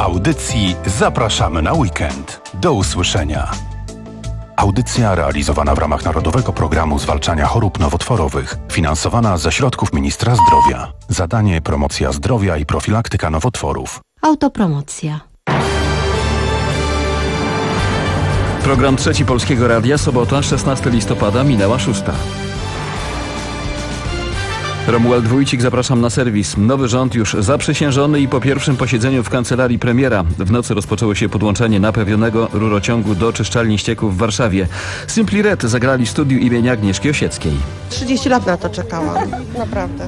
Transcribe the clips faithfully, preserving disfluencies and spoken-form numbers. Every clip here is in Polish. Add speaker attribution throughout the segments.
Speaker 1: audycji zapraszamy na weekend. Do usłyszenia. Audycja realizowana w ramach Narodowego Programu Zwalczania Chorób Nowotworowych, finansowana ze środków Ministra Zdrowia. Zadanie: promocja zdrowia i profilaktyka nowotworów.
Speaker 2: Autopromocja.
Speaker 3: Program Trzeci Polskiego Radia, sobota, szesnastego listopada, minęła szósta. Romuald Wójcik, zapraszam na serwis. Nowy rząd już zaprzysiężony i po pierwszym posiedzeniu w kancelarii premiera. W nocy rozpoczęło się podłączenie naprawionego rurociągu do czyszczalni ścieków w Warszawie. Simply Red zagrali w studiu imienia Agnieszki Osieckiej.
Speaker 4: trzydzieści lat na to czekałam, naprawdę.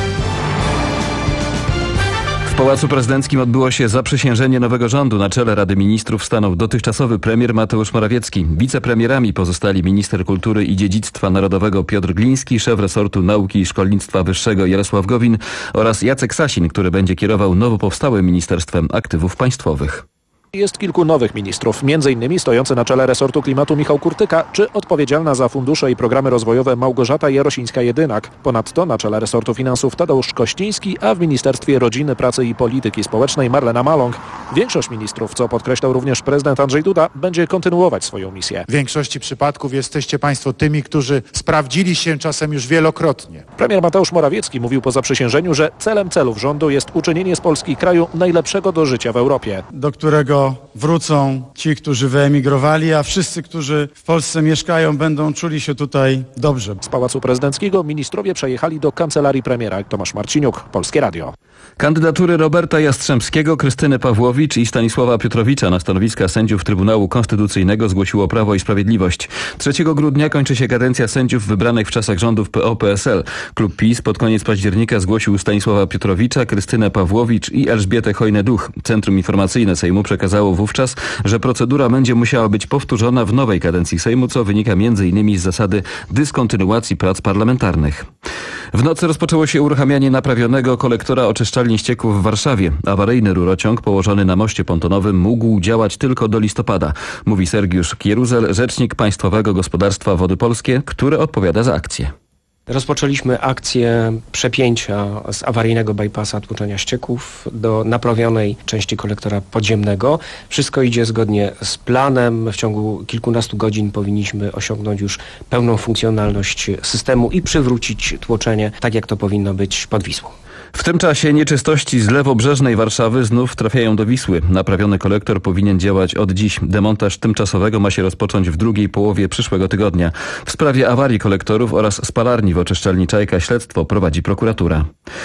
Speaker 3: W Pałacu Prezydenckim odbyło się zaprzysiężenie nowego rządu. Na czele Rady Ministrów stanął dotychczasowy premier Mateusz Morawiecki. Wicepremierami pozostali minister kultury i dziedzictwa narodowego Piotr Gliński, szef resortu nauki i szkolnictwa wyższego Jarosław Gowin oraz Jacek Sasin, który będzie kierował nowo powstałym Ministerstwem Aktywów Państwowych.
Speaker 5: Jest kilku nowych ministrów, między innymi stojący na czele resortu klimatu Michał Kurtyka, czy odpowiedzialna za fundusze i programy rozwojowe Małgorzata Jarosińska-Jedynak. Ponadto na czele resortu finansów Tadeusz Kościński, a w Ministerstwie Rodziny, Pracy i Polityki Społecznej Marlena Maląg. Większość ministrów, co podkreślał również prezydent Andrzej Duda, będzie kontynuować swoją misję.
Speaker 6: W większości przypadków jesteście Państwo tymi, którzy sprawdzili się czasem już wielokrotnie.
Speaker 5: Premier Mateusz Morawiecki mówił po zaprzysiężeniu, że celem celów rządu jest uczynienie z Polski kraju najlepszego do życia w Europie.
Speaker 6: Do którego wrócą ci, którzy wyemigrowali, a wszyscy, którzy w Polsce mieszkają, będą czuli się tutaj dobrze.
Speaker 5: Z Pałacu Prezydenckiego ministrowie przejechali do kancelarii premiera. Tomasz Marciniuk, Polskie Radio.
Speaker 3: Kandydatury Roberta Jastrzębskiego, Krystyny Pawłowicz i Stanisława Piotrowicza na stanowiska sędziów Trybunału Konstytucyjnego zgłosiło Prawo i Sprawiedliwość. trzeciego grudnia kończy się kadencja sędziów wybranych w czasach rządów P O P S L. Klub PiS pod koniec października zgłosił Stanisława Piotrowicza, Krystynę Pawłowicz i Elżbietę Hojnę-Duch. Centrum Informacyjne Sejmu przekazało wówczas, że procedura będzie musiała być powtórzona w nowej kadencji Sejmu, co wynika między innymi z zasady dyskontynuacji prac parlamentarnych. W nocy rozpoczęło się uruchamianie naprawionego kolektora oczyszczalni ścieków w Warszawie. Awaryjny rurociąg położony na moście pontonowym mógł działać tylko do listopada, mówi Sergiusz Kieruzel, rzecznik Państwowego Gospodarstwa Wody Polskie, który odpowiada za akcję.
Speaker 7: Rozpoczęliśmy akcję przepięcia z awaryjnego bypassa tłoczenia ścieków do naprawionej części kolektora podziemnego. Wszystko idzie zgodnie z planem. W ciągu kilkunastu godzin powinniśmy osiągnąć już pełną funkcjonalność systemu i przywrócić tłoczenie tak, jak to powinno być pod Wisłą.
Speaker 3: W tym czasie nieczystości z lewobrzeżnej Warszawy znów trafiają do Wisły. Naprawiony kolektor powinien działać od dziś. Demontaż tymczasowego ma się rozpocząć w drugiej połowie przyszłego tygodnia. W sprawie awarii kolektorów oraz spalarni w oczyszczalni Czajka śledztwo prowadzi prokuratura.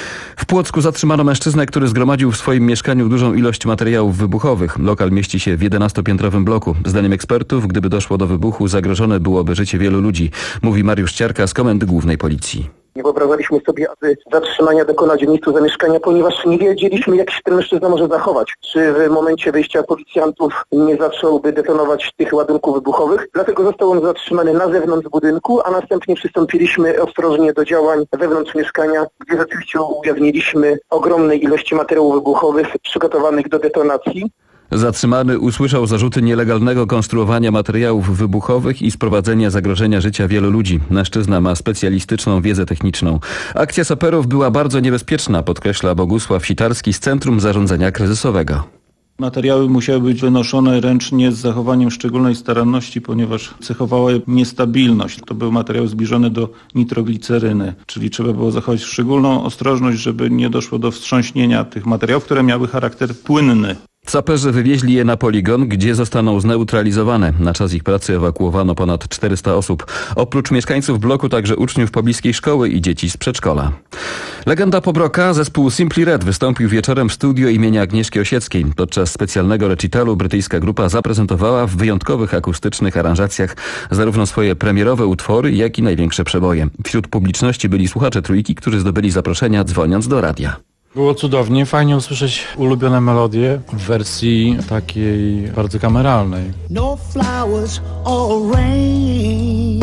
Speaker 3: W Płocku zatrzymano mężczyznę, który zgromadził w swoim mieszkaniu dużą ilość materiałów wybuchowych. Lokal mieści się w jedenastopiętrowym bloku. Zdaniem ekspertów, gdyby doszło do wybuchu, zagrożone byłoby życie wielu ludzi, mówi Mariusz Ciarka z Komendy Głównej Policji.
Speaker 8: Nie wyobrażaliśmy sobie, aby zatrzymania dokonać w miejscu zamieszkania, ponieważ nie wiedzieliśmy, jak się ten mężczyzna może zachować. Czy w momencie wejścia policjantów nie zacząłby detonować tych ładunków wybuchowych. Dlatego został on zatrzymany na zewnątrz budynku, a następnie przystąpiliśmy ostrożnie do działań wewnątrz mieszkania, gdzie rzeczywiście ujawniliśmy ogromnej ilości materiałów wybuchowych przygotowanych do detonacji.
Speaker 3: Zatrzymany usłyszał zarzuty nielegalnego konstruowania materiałów wybuchowych i sprowadzenia zagrożenia życia wielu ludzi. Mężczyzna ma specjalistyczną wiedzę techniczną. Akcja saperów była bardzo niebezpieczna, podkreśla Bogusław Sitarski z Centrum Zarządzania Kryzysowego.
Speaker 9: Materiały musiały być wynoszone ręcznie z zachowaniem szczególnej staranności, ponieważ cechowała je niestabilność. To był materiał zbliżony do nitrogliceryny, czyli trzeba było zachować szczególną ostrożność, żeby nie doszło do wstrząśnienia tych materiałów, które miały charakter płynny.
Speaker 3: Saperzy wywieźli je na poligon, gdzie zostaną zneutralizowane. Na czas ich pracy ewakuowano ponad czterysta osób. Oprócz mieszkańców bloku także uczniów pobliskiej szkoły i dzieci z przedszkola. Legenda Pobroka, zespół Simply Red wystąpił wieczorem w studio imienia Agnieszki Osieckiej. Podczas specjalnego recitalu brytyjska grupa zaprezentowała w wyjątkowych akustycznych aranżacjach zarówno swoje premierowe utwory, jak i największe przeboje. Wśród publiczności byli słuchacze Trójki, którzy zdobyli zaproszenia dzwoniąc do radia.
Speaker 10: Było cudownie, fajnie usłyszeć ulubione melodie w wersji takiej bardzo kameralnej. No flowers or rain.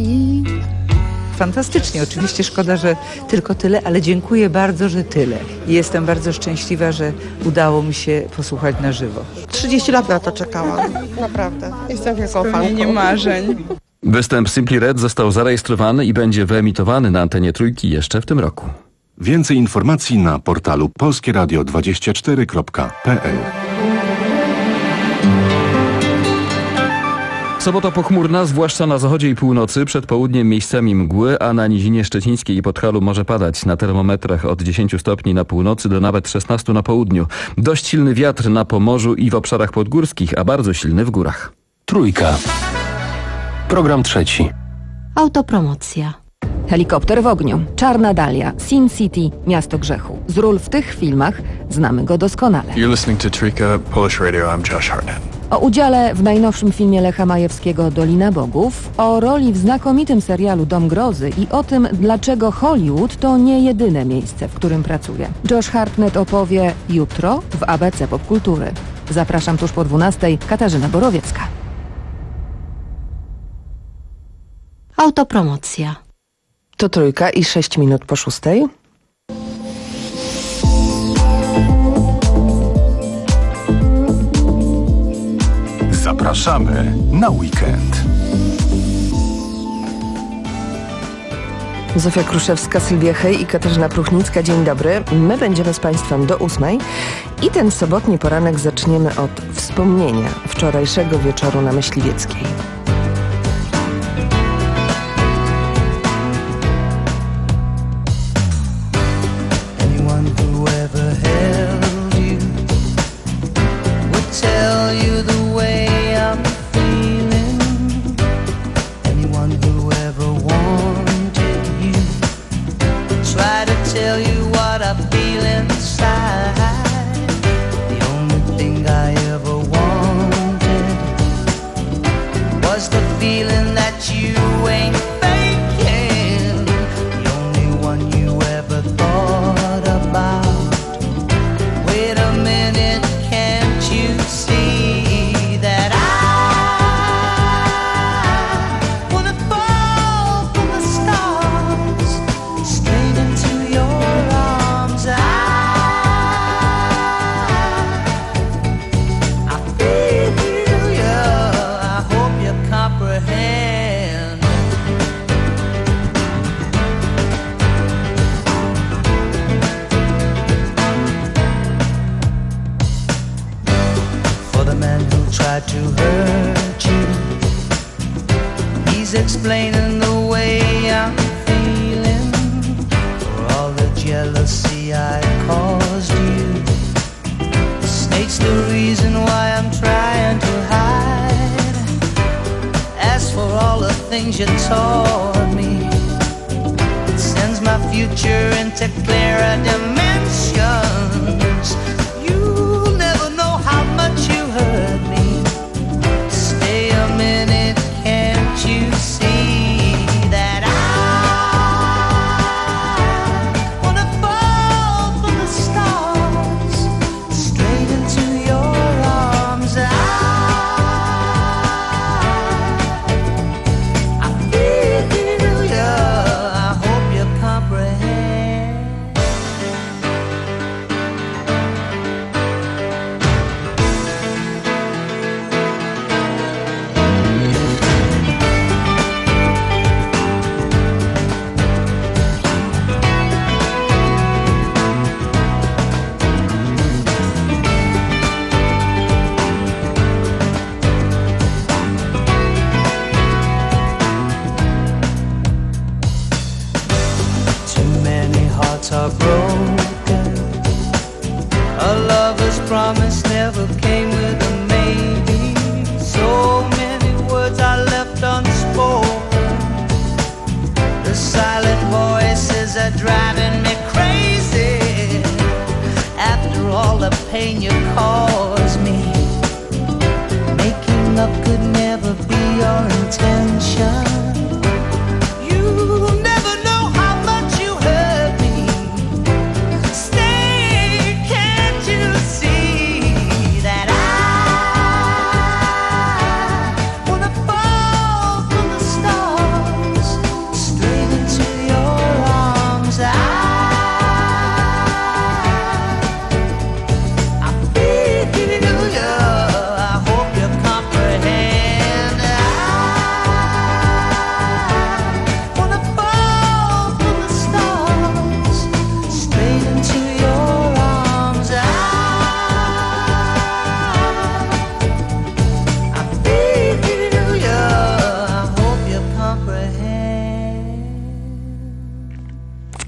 Speaker 11: Fantastycznie, oczywiście szkoda, że tylko tyle, ale dziękuję bardzo, że tyle. I jestem bardzo szczęśliwa, że udało mi się posłuchać na żywo.
Speaker 4: trzydzieści lat na to czekałam, naprawdę. Jestem wielką fanką.
Speaker 11: Marzeń.
Speaker 3: Występ Simply Red został zarejestrowany i będzie wyemitowany na antenie Trójki jeszcze w tym roku.
Speaker 1: Więcej informacji na portalu polskie radio dwadzieścia cztery kropka p l.
Speaker 3: Sobota pochmurna, zwłaszcza na zachodzie i północy, przed południem miejscami mgły, a na Nizinie Szczecińskiej i Podhalu może padać. Na termometrach od dziesięciu stopni na północy do nawet szesnastu na południu. Dość silny wiatr na Pomorzu i w obszarach podgórskich, a bardzo silny w górach.
Speaker 2: Trójka. Program trzeci.
Speaker 12: Autopromocja. Helikopter w ogniu, Czarna Dalia, Sin City, Miasto Grzechu. Z ról w tych filmach znamy go doskonale.
Speaker 13: You're listening to Trójka Polish Radio. I'm Josh Hartnett.
Speaker 12: O udziale w najnowszym filmie Lecha Majewskiego Dolina Bogów, o roli w znakomitym serialu Dom Grozy i o tym, dlaczego Hollywood to nie jedyne miejsce, w którym pracuje. Josh Hartnett opowie jutro w A B C Popkultury. Zapraszam tuż po dwunastej. Katarzyna Borowiecka.
Speaker 14: Autopromocja.
Speaker 15: To Trójka i sześć minut po szóstej.
Speaker 1: Zapraszamy na weekend.
Speaker 15: Zofia Kruszewska, Sylwia Hej i Katarzyna Pruchnicka. Dzień dobry. My będziemy z Państwem do ósmej i ten sobotni poranek zaczniemy od wspomnienia wczorajszego wieczoru na Myśliwieckiej.
Speaker 16: Explaining the way I'm feeling for all the jealousy I caused you. The snake's the reason why I'm trying to hide. As for all the things you taught me, it sends my future into clearer dimensions. You'll never know how much you hurt me. Stay a minute, can't you see?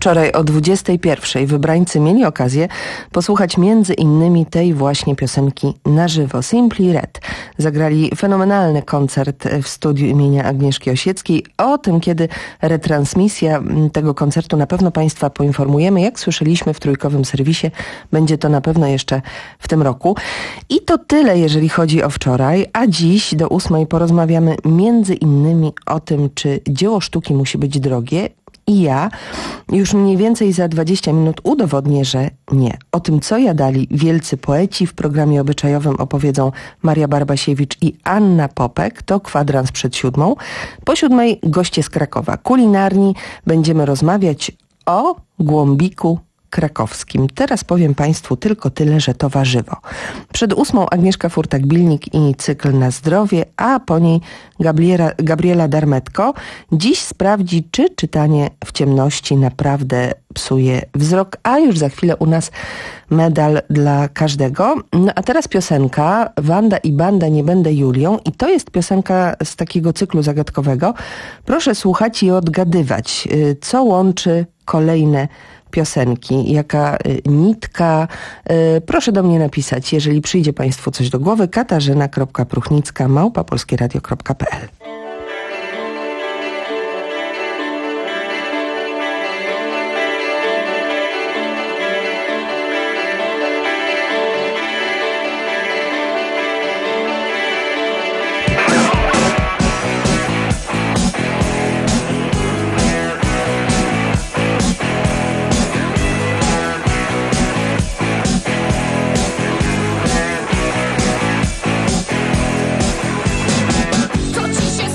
Speaker 15: Wczoraj o dwudziestej pierwszej wybrańcy mieli okazję posłuchać między innymi tej właśnie piosenki na żywo. Simply Red zagrali fenomenalny koncert w studiu imienia Agnieszki Osieckiej. O tym, kiedy retransmisja tego koncertu, na pewno Państwa poinformujemy. Jak słyszeliśmy w trójkowym serwisie, będzie to na pewno jeszcze w tym roku. I to tyle, jeżeli chodzi o wczoraj, a dziś do ósmej porozmawiamy między innymi o tym, czy dzieło sztuki musi być drogie. I ja już mniej więcej za dwadzieścia minut udowodnię, że nie. O tym, co jadali wielcy poeci w programie obyczajowym, opowiedzą Maria Barbasiewicz i Anna Popek. To kwadrans przed siódmą. Po siódmej goście z Krakowa. Kulinarni. Będziemy rozmawiać o głąbiku krakowskim. Teraz powiem Państwu tylko tyle, że to warzywo. Przed ósmą Agnieszka Furtak-Bilnik i cykl Na zdrowie, a po niej Gabriela, Gabriela Darmetko. Dziś sprawdzi, czy czytanie w ciemności naprawdę psuje wzrok, a już za chwilę u nas medal dla każdego. No a teraz piosenka Wanda i Banda, nie będę Julią, i to jest piosenka z takiego cyklu zagadkowego. Proszę słuchać i odgadywać, co łączy kolejne piosenki, jaka nitka. Proszę do mnie napisać, jeżeli przyjdzie Państwu coś do głowy. katarzyna kropka pruchnicka małpa polskieradio kropka p l.
Speaker 14: To ci się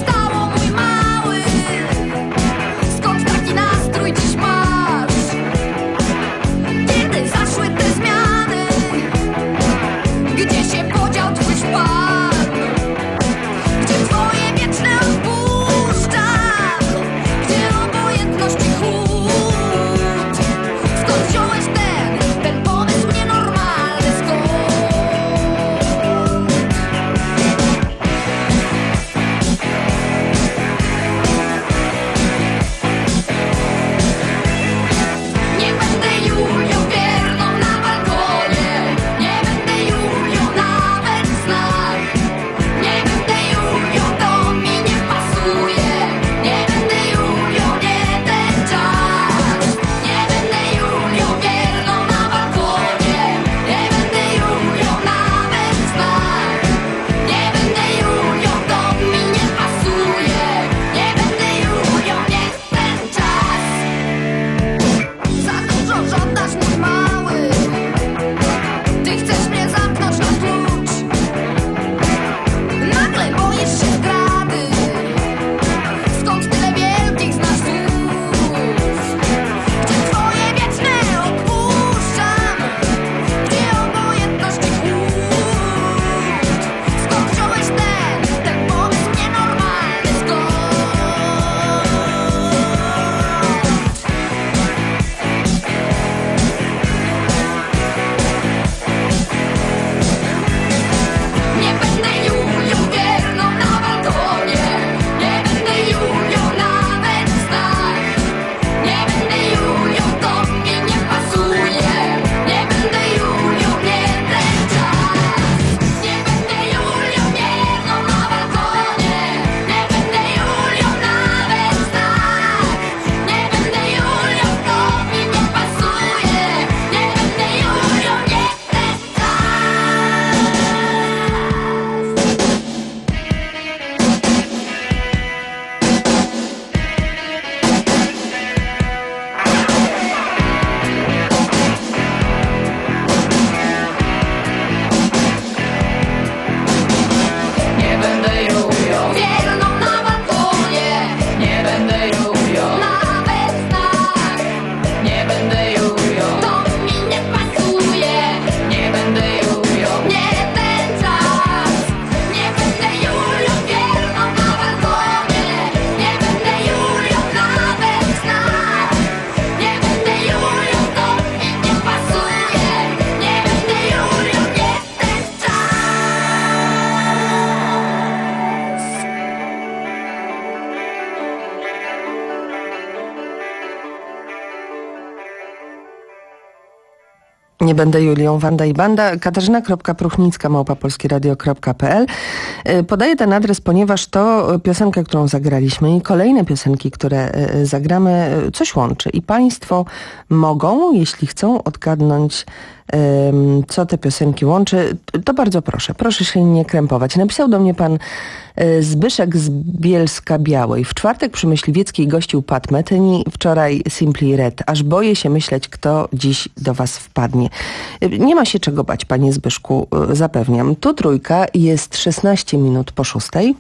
Speaker 15: Nie będę Julią, Wanda i Banda. Katarzyna kropka pruchnicka małpa polskieradio kropka pe el. Podaję ten adres, ponieważ to piosenka, którą zagraliśmy i kolejne piosenki, które zagramy, coś łączy. I państwo mogą, jeśli chcą, odgadnąć, co te piosenki łączy, to bardzo proszę. Proszę się nie krępować. Napisał do mnie pan Zbyszek z Bielska Białej. W czwartek przy Myśliwieckiej gościł Pat Metheny, wczoraj Simply Red. Aż boję się myśleć, kto dziś do was wpadnie. Nie ma się czego bać, panie Zbyszku, zapewniam. Tu trójka, jest szesnaście minut po szóstej.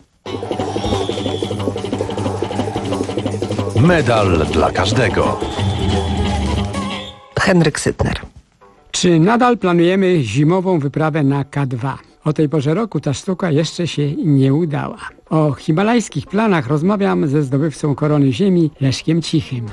Speaker 1: Medal dla każdego.
Speaker 15: Henryk Sytner.
Speaker 14: Czy nadal planujemy zimową wyprawę na K dwa? O tej porze roku ta sztuka jeszcze się nie udała. O himalajskich planach rozmawiam ze zdobywcą korony ziemi Leszkiem Cichym.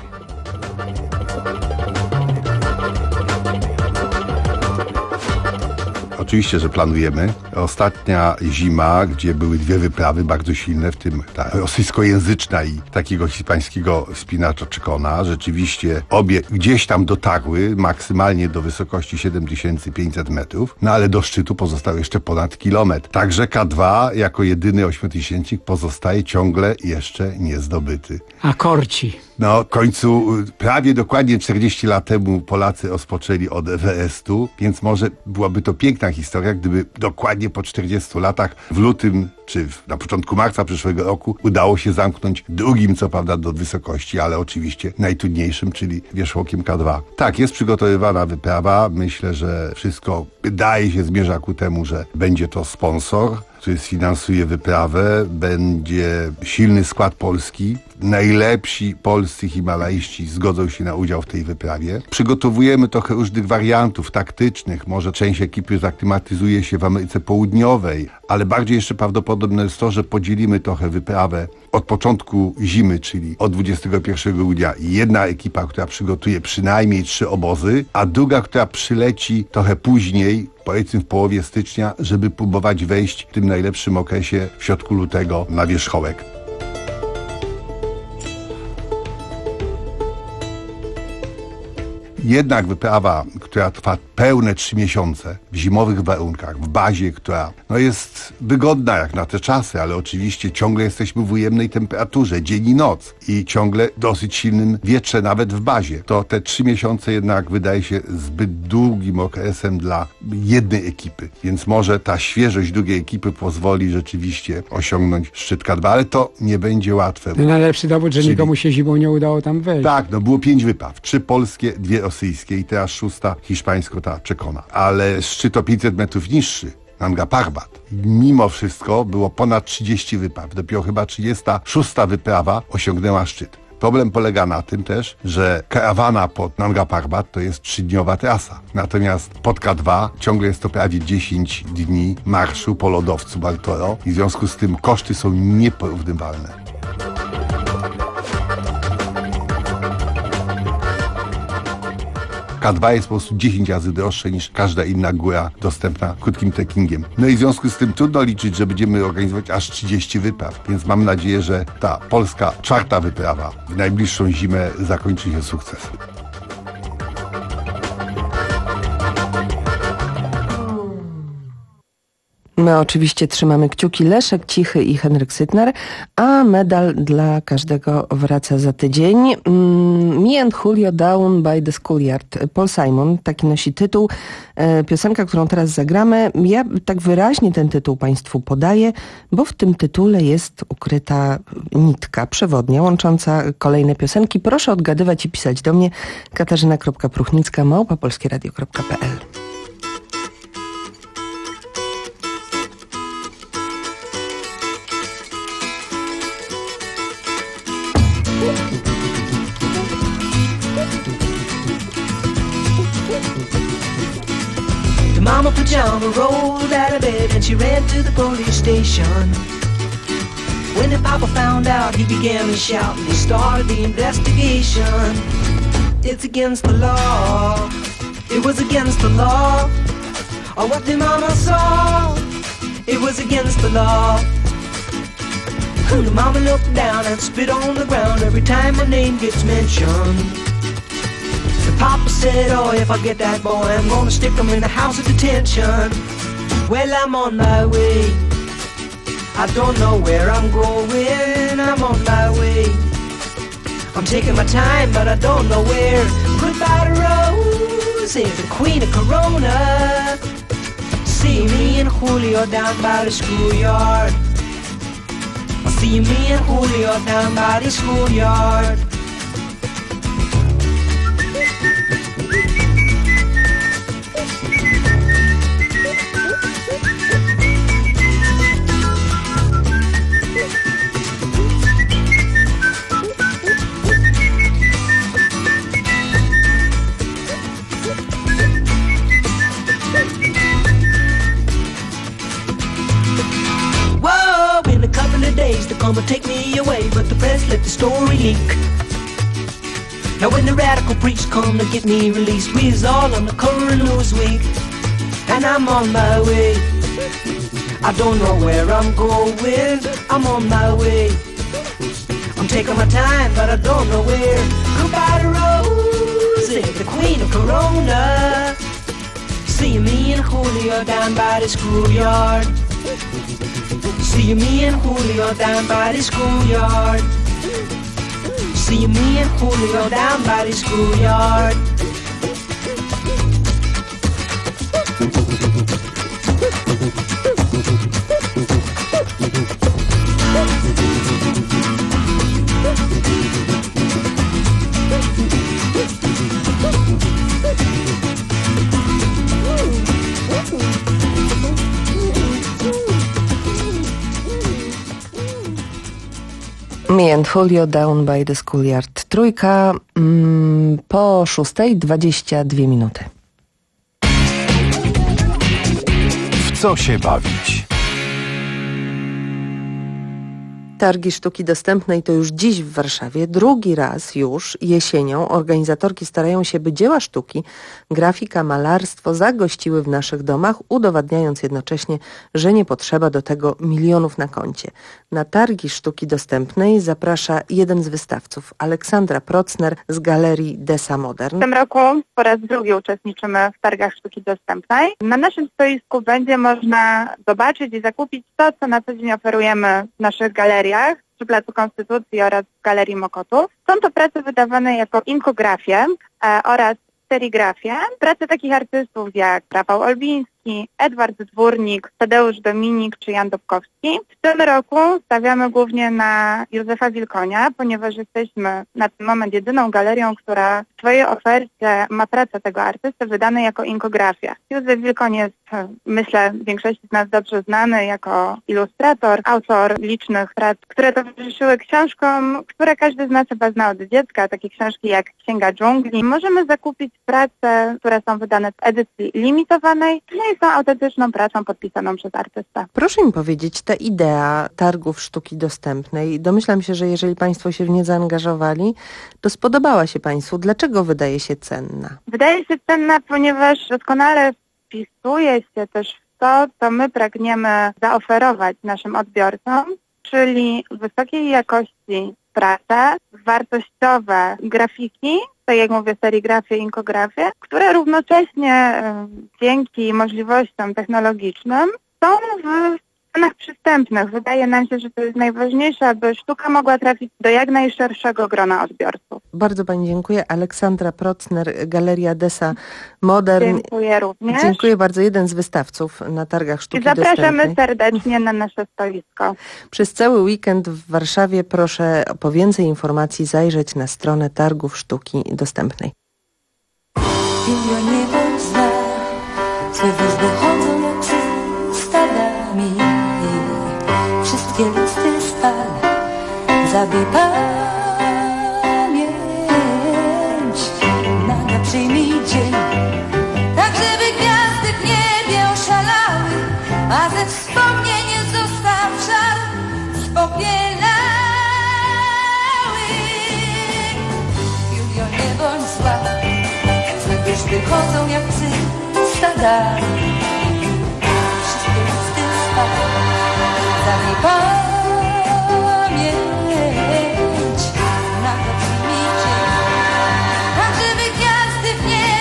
Speaker 17: Oczywiście, że planujemy. Ostatnia zima, gdzie były dwie wyprawy bardzo silne, w tym ta rosyjskojęzyczna i takiego hiszpańskiego wspinacza Chicona, rzeczywiście obie gdzieś tam dotarły maksymalnie do wysokości siedem tysięcy pięćset metrów, no ale do szczytu pozostał jeszcze ponad kilometr. Także K dwa jako jedyny ośmiotysięcznik pozostaje ciągle jeszcze niezdobyty.
Speaker 14: A korci?
Speaker 17: No, w końcu prawie dokładnie czterdzieści lat temu Polacy rozpoczęli od Everestu, więc może byłaby to piękna historia, gdyby dokładnie po czterdziestu latach w lutym czy w, na początku marca przyszłego roku udało się zamknąć drugim, co prawda do wysokości, ale oczywiście najtrudniejszym, czyli wierzchołkiem K dwa. Tak, jest przygotowywana wyprawa. Myślę, że wszystko wydaje się zmierza ku temu, że będzie to sponsor, który sfinansuje wyprawę, będzie silny skład polski. Najlepsi polscy himalaiści zgodzą się na udział w tej wyprawie. Przygotowujemy trochę różnych wariantów taktycznych. Może część ekipy zaklimatyzuje się w Ameryce Południowej, ale bardziej jeszcze prawdopodobne jest to, że podzielimy trochę wyprawę od początku zimy, czyli od dwudziestego pierwszego grudnia. Jedna ekipa, która przygotuje przynajmniej trzy obozy, a druga, która przyleci trochę później, powiedzmy w połowie stycznia, żeby próbować wejść w tym najlepszym okresie w środku lutego na wierzchołek. Jednak wyprawa, która trwa pełne trzy miesiące w zimowych warunkach, w bazie, która no jest wygodna jak na te czasy, ale oczywiście ciągle jesteśmy w ujemnej temperaturze, dzień i noc i ciągle dosyć silnym wietrze nawet w bazie. To te trzy miesiące jednak wydaje się zbyt długim okresem dla jednej ekipy, więc może ta świeżość drugiej ekipy pozwoli rzeczywiście osiągnąć szczyt K dwa, ale to nie będzie łatwe.
Speaker 14: To najlepszy dowód, że
Speaker 17: Czyli...
Speaker 14: nikomu się zimą nie udało tam wejść.
Speaker 17: Tak, no było pięć wypraw, trzy polskie, dwie rosyjskie i teraz szósta hiszpańsko ta Chicona. Ale szczyt o pięćset metrów niższy, Nanga Parbat. Mimo wszystko było ponad trzydzieści wypraw. Dopiero chyba trzydziesta szósta wyprawa osiągnęła szczyt. Problem polega na tym też, że karawana pod Nanga Parbat to jest trzydniowa trasa. Natomiast pod K dwa ciągle jest to prawie dziesięć dni marszu po lodowcu Baltoro i w związku z tym koszty są nieporównywalne. K dwa jest po prostu dziesięć razy droższe niż każda inna góra dostępna krótkim trekkingiem. No i w związku z tym trudno liczyć, że będziemy organizować aż trzydzieści wypraw, więc mam nadzieję, że ta polska czwarta wyprawa w najbliższą zimę zakończy się sukcesem.
Speaker 15: My oczywiście trzymamy kciuki. Leszek Cichy i Henryk Sytner, a medal dla każdego wraca za tydzień. Mm, Me and Julio Down by the Schoolyard. Paul Simon, taki nosi tytuł. E, piosenka, którą teraz zagramy. Ja tak wyraźnie ten tytuł Państwu podaję, bo w tym tytule jest ukryta nitka przewodnia łącząca kolejne piosenki. Proszę odgadywać i pisać do mnie. Katarzyna kropka pruchnicka małpa polskieradio kropka pe el.
Speaker 16: The mama pajama rolled out of bed and she ran to the police station. When the papa found out, he began to shout and he started the investigation. It's against the law. It was against the law. Or what the mama saw. It was against the law. The mama looked down and spit on the ground every time my name gets mentioned. The papa said, oh, if I get that boy, I'm gonna stick him in the house of detention. Well, I'm on my way. I don't know where I'm going. I'm on my way. I'm taking my time, but I don't know where. Goodbye to Rose, the queen of Corona. See me and Julio down by the schoolyard. See me and Julio down by the schoolyard. They're gonna take me away, but the press let the story leak. Now when the radical priests come to get me released, we's all on the cover of Newsweek, and I'm on my way. I don't know where I'm going, I'm on my way. I'm taking my time, but I don't know where. Goodbye to Rosie, the queen of Corona. See me and Julio down by the schoolyard. See me and Julio down by the schoolyard. See me and Julio down by the schoolyard.
Speaker 15: Me and Julio down by the schoolyard. Trójka mm, po szóstej, dwadzieścia dwie minuty.
Speaker 1: W co się bawić?
Speaker 15: Targi Sztuki Dostępnej to już dziś w Warszawie. Drugi raz już jesienią organizatorki starają się, by dzieła sztuki, grafika, malarstwo zagościły w naszych domach, udowadniając jednocześnie, że nie potrzeba do tego milionów na koncie. Na Targi Sztuki Dostępnej zaprasza jeden z wystawców, Aleksandra Procner z Galerii Desa Modern.
Speaker 18: W tym roku po raz drugi uczestniczymy w Targach Sztuki Dostępnej. Na naszym stoisku będzie można zobaczyć i zakupić to, co na co dzień oferujemy w naszych galeriach przy Placu Konstytucji oraz w Galerii Mokotów. Są to prace wydawane jako inkografie e, oraz serigrafie. Prace takich artystów jak Rafał Olbiński, Edward Dwórnik, Tadeusz Dominik czy Jan Dobkowski. W tym roku stawiamy głównie na Józefa Wilkonia, ponieważ jesteśmy na ten moment jedyną galerią, która w swojej ofercie ma pracę tego artysty wydane jako inkografia. Józef Wilkoń jest, myślę, większości z nas dobrze znany jako ilustrator, autor licznych prac, które towarzyszyły książkom, które każdy z nas chyba zna od dziecka, takie książki jak Księga Dżungli. Możemy zakupić prace, które są wydane w edycji limitowanej, czyli są autentyczną pracą podpisaną przez artystę.
Speaker 15: Proszę mi powiedzieć, ta idea targów sztuki dostępnej, domyślam się, że jeżeli Państwo się w nie zaangażowali, to spodobała się Państwu. Dlaczego wydaje się cenna?
Speaker 18: Wydaje się cenna, ponieważ doskonale wpisuje się też w to, co my pragniemy zaoferować naszym odbiorcom, czyli wysokiej jakości prace, wartościowe grafiki, tak jak mówię, serigrafie, inkografie, które równocześnie dzięki możliwościom technologicznym są w cenach przystępnych. Wydaje nam się, że to jest najważniejsze, aby sztuka mogła trafić do jak najszerszego grona odbiorców.
Speaker 15: Bardzo Pani dziękuję. Aleksandra Procner, Galeria Desa Modern.
Speaker 18: Dziękuję również.
Speaker 15: Dziękuję bardzo. Jeden z wystawców na Targach Sztuki
Speaker 18: I zapraszamy
Speaker 15: Dostępnej.
Speaker 18: serdecznie na nasze stoisko.
Speaker 15: Przez cały weekend w Warszawie proszę po więcej informacji zajrzeć na stronę Targów Sztuki Dostępnej.
Speaker 19: Pióra niebo zna, swe wróżby chodzą jak psy stadami. Wszystkie listy z fal zabij pamięć. Naga przyjmij dzień, tak żeby gwiazdy w niebie oszalały, a ze wspomnień nie został żal spopielały. Julio, nie bądź zła, złe wróżby chodzą jak psy stadami. Wszystkie listy z fal zabij pamięć. Na to przyjmij dzień, tak żeby gwiazdy w niebie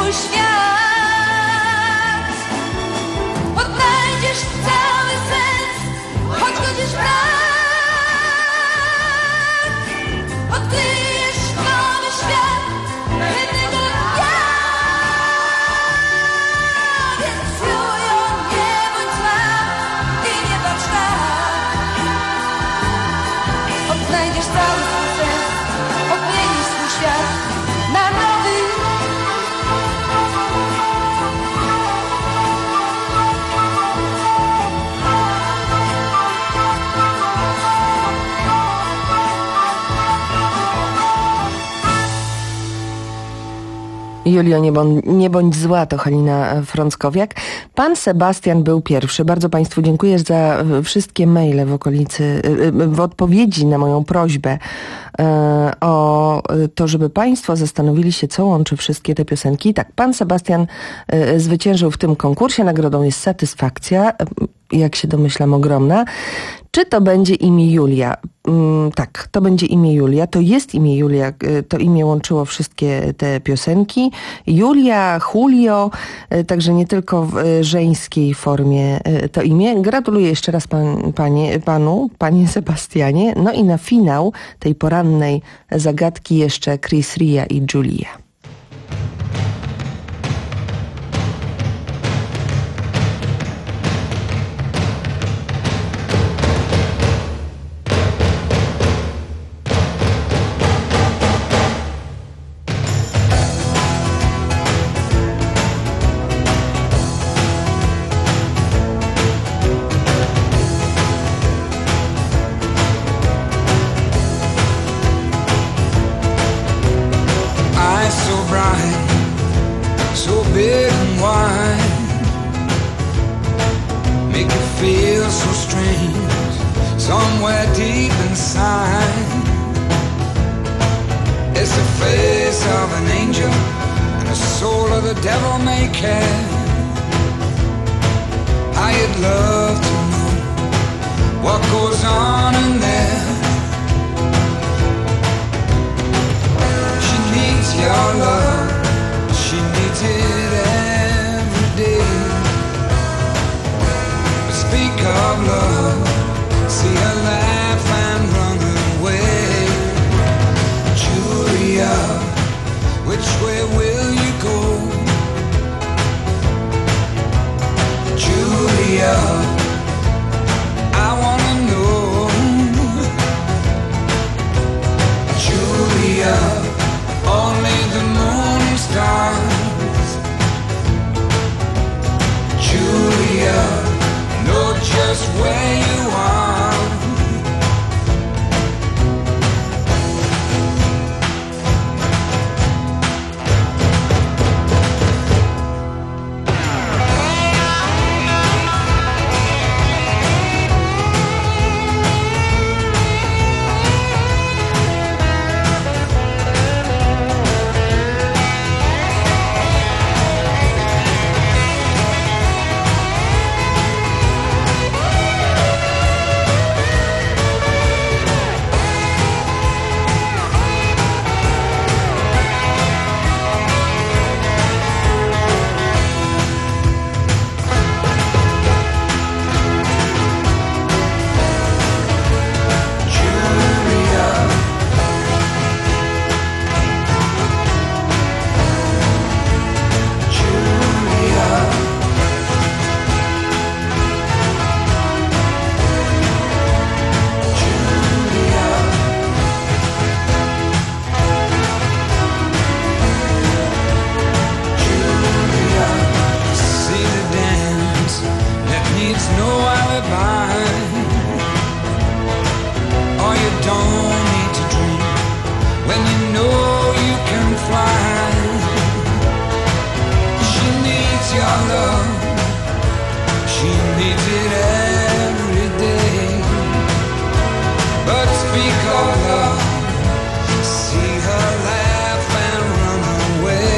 Speaker 19: swój świat. Odnajdziesz cały sens, choć godzisz w brak. Odkryjesz nowy świat jednego dnia. Więc Julio, nie bądź zła i nie patrz tak. Odnajdziesz cały swój sens, odmienisz swój świat na nowy.
Speaker 15: Julio, nie bądź, nie bądź zła, to Halina Frąckowiak. Pan Sebastian był pierwszy. Bardzo Państwu dziękuję za wszystkie maile w okolicy, w odpowiedzi na moją prośbę o to, żeby Państwo zastanowili się, co łączy wszystkie te piosenki. Tak, Pan Sebastian zwyciężył w tym konkursie. Nagrodą jest satysfakcja, jak się domyślam, ogromna. Czy to będzie imię Julia? Mm, tak, to będzie imię Julia. To jest imię Julia. To imię łączyło wszystkie te piosenki. Julia, Julio, także nie tylko w żeńskiej formie to imię. Gratuluję jeszcze raz pan, panie, panu, panie Sebastianie. No i na finał tej porannej zagadki jeszcze Chris Ria i Julia.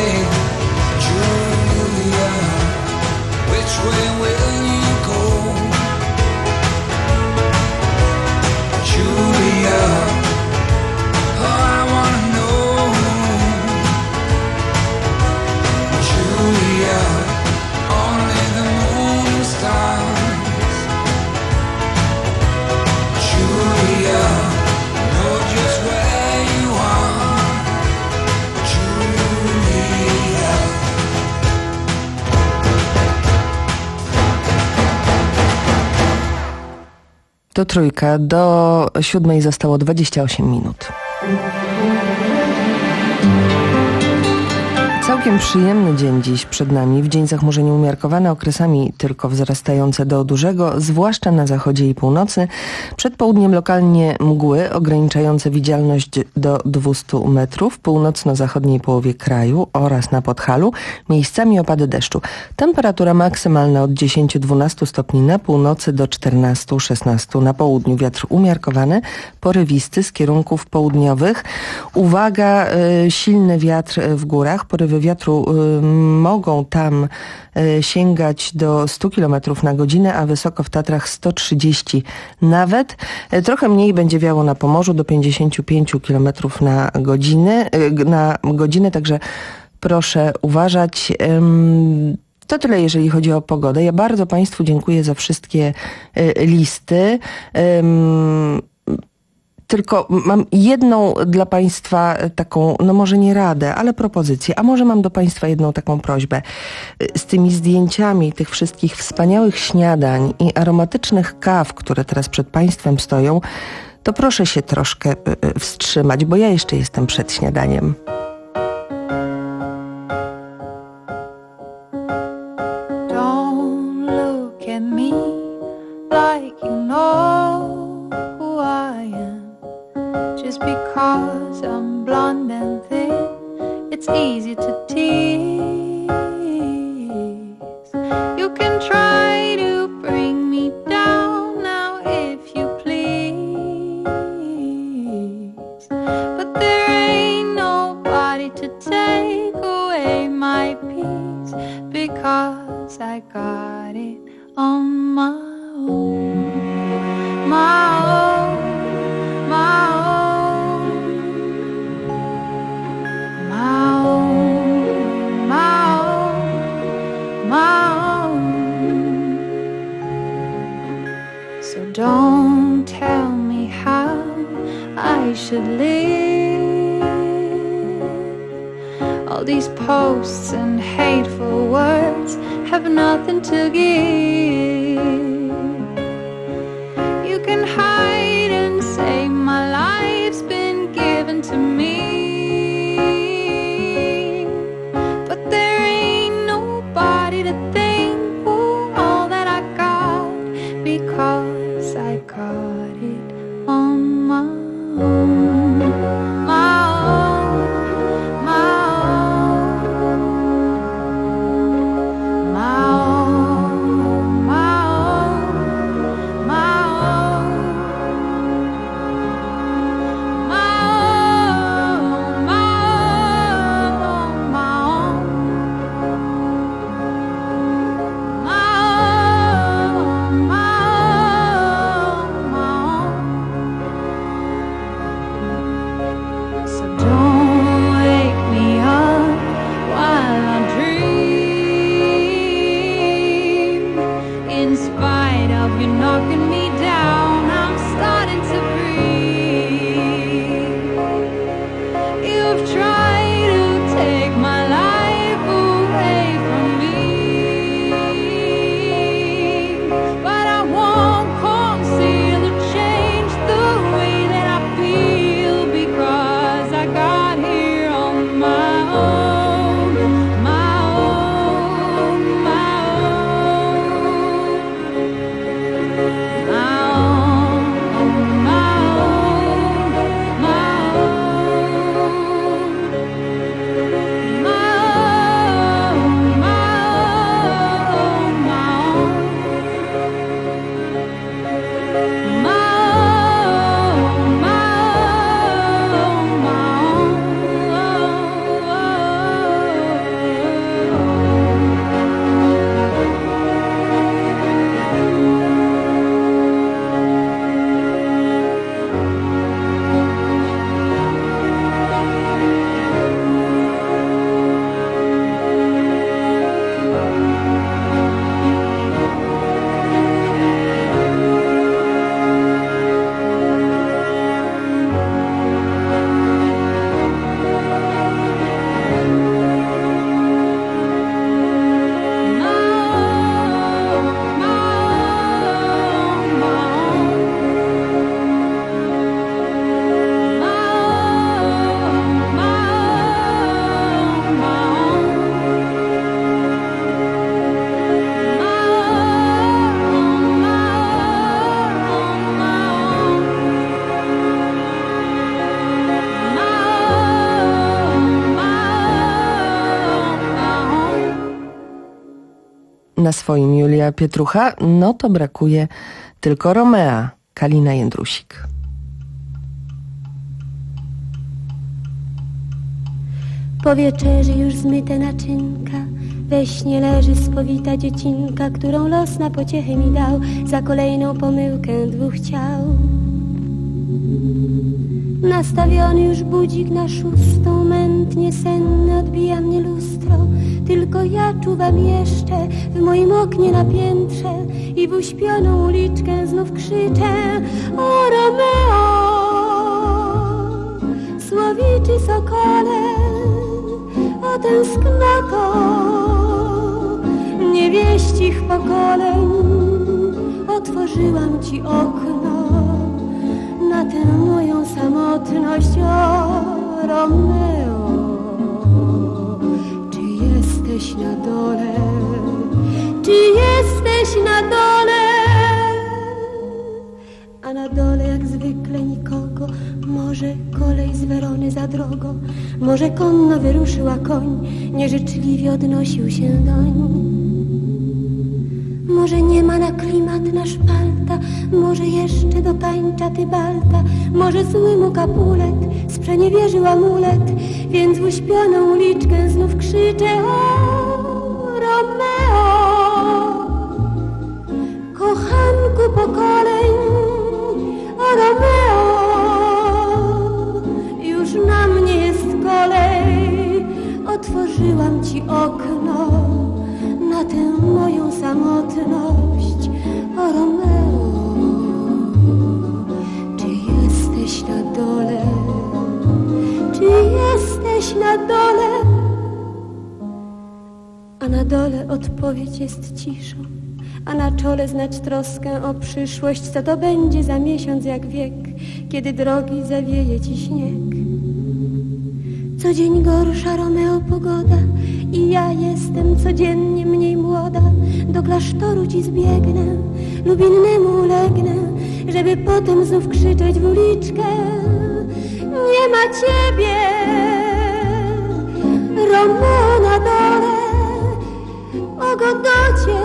Speaker 20: Which way will you go?
Speaker 15: To Trójka. Do siódmej zostało dwadzieścia osiem minut. Całkiem przyjemny dzień dziś przed nami. W dzień zachmurzenie umiarkowane, okresami tylko wzrastające do dużego, zwłaszcza na zachodzie i północy. Przed południem lokalnie mgły ograniczające widzialność do dwieście metrów w północno-zachodniej połowie kraju oraz na Podhalu. Miejscami opady deszczu. Temperatura maksymalna od dziesięć do dwunastu stopni na północy do czternastu do szesnastu na południu. Wiatr umiarkowany, porywisty z kierunków południowych. Uwaga, y, silny wiatr w górach. Porywy wiatru y, mogą tam y, sięgać do stu kilometrów na godzinę, a wysoko w Tatrach sto trzydzieści nawet. Y, trochę mniej będzie wiało na Pomorzu do pięćdziesięciu pięciu kilometrów na godzinę, y, na godzinę, także proszę uważać. Ym, To tyle, jeżeli chodzi o pogodę. Ja bardzo Państwu dziękuję za wszystkie y, listy. Ym, Tylko mam jedną dla Państwa taką, no może nie radę, ale propozycję, a może mam do Państwa jedną taką prośbę. Z tymi zdjęciami tych wszystkich wspaniałych śniadań i aromatycznych kaw, które teraz przed Państwem stoją, to proszę się troszkę wstrzymać, bo ja jeszcze jestem przed śniadaniem.
Speaker 19: Don't look at me like you know who I am. Just because I'm blonde and thin, it's easy to tease. You can try to bring me down now if you please, but there ain't nobody to take away my peace, because I got it on my own, my own, my own, my own, my own, my own. So don't tell me how I should live. All these posts and hateful words have nothing to give. You can hide and say my life's been given to me, but there ain't nobody to thank for all that I got, because I got it on my own, my own, my own, my own, my own, my own, my own, my own, my own, my own, my
Speaker 15: na swoim Julia Pietrucha, no to brakuje tylko Romea, Kalina Jędrusik.
Speaker 20: Po wieczerzy już zmyte naczynka, we śnie leży spowita dziecinka, którą los na pociechę mi dał za kolejną pomyłkę dwóch ciał. Nastawiony już budzik na szóstą, mętnie senny odbija mnie lustro. Tylko ja czuwam jeszcze w moim oknie na piętrze i w uśpioną uliczkę znów krzyczę: o Romeo, słowiczy sokole, o tęsknoto niewieścich pokoleń. Otworzyłam ci okno na tę moją samotność, o Romeo. Czy jesteś na dole? Czy jesteś na dole? A na dole jak zwykle nikogo. Może kolej z Werony za drogo, może konno wyruszyła koń, nieżyczliwie odnosił się doń. Może nie ma na klimat na szpalta, może jeszcze dotańcza Tybalta, może zły mu kapulet sprzeniewierzył amulet, więc w uśpioną uliczkę znów krzyczę: o Romeo, kochanku pokoleń, o Romeo, już na mnie jest kolej. Otworzyłam ci okno na tę moją samotność, o Romeo. Czy jesteś na dole? Czy jesteś na dole? A na dole odpowiedź jest ciszą, a na czole znać troskę o przyszłość. Co to będzie za miesiąc jak wiek, kiedy drogi zawieje ci śnieg? Co dzień gorsza, Romeo, pogoda i ja jestem codziennie mniej młoda. Do klasztoru ci zbiegnę lub innemu ulegnę, żeby potem znów krzyczeć w uliczkę: nie ma ciebie, Romeo, na dole, o Godocie